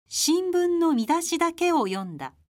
新聞の見出しだけを読んだ。